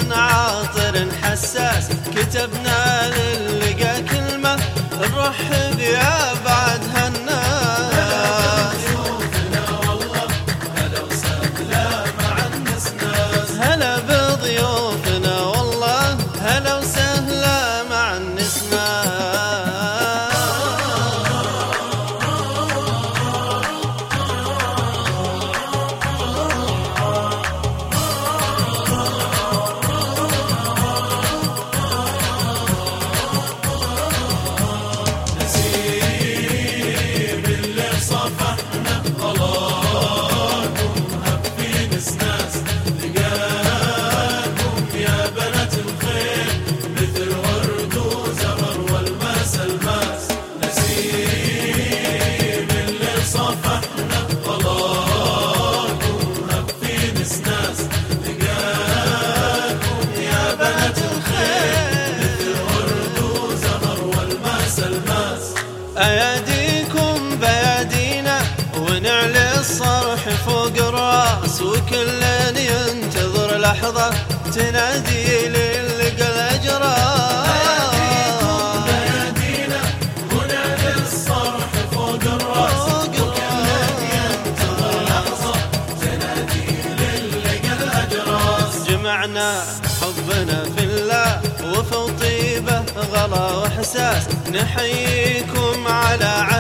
من عاطر حساس، كتبنا للقى كلمة نرحب يا بعد هالناس. هلا وسهلا مع النسناس، هلا بضيوفنا والله هلا وسهلا مع النسناس. أياديكم بيادينا ونعلي الصرح فوق الراس، وكل ينتظر لحظة تنادي للقى الأجراس. أياديكم بيادينا ونعلي الصرح فوق الراس، وكل ينتظر لحظة تنادي للقى الأجراس. جمعنا حبنا في الله وفي طيبة غلا وإحساس، نحييكم على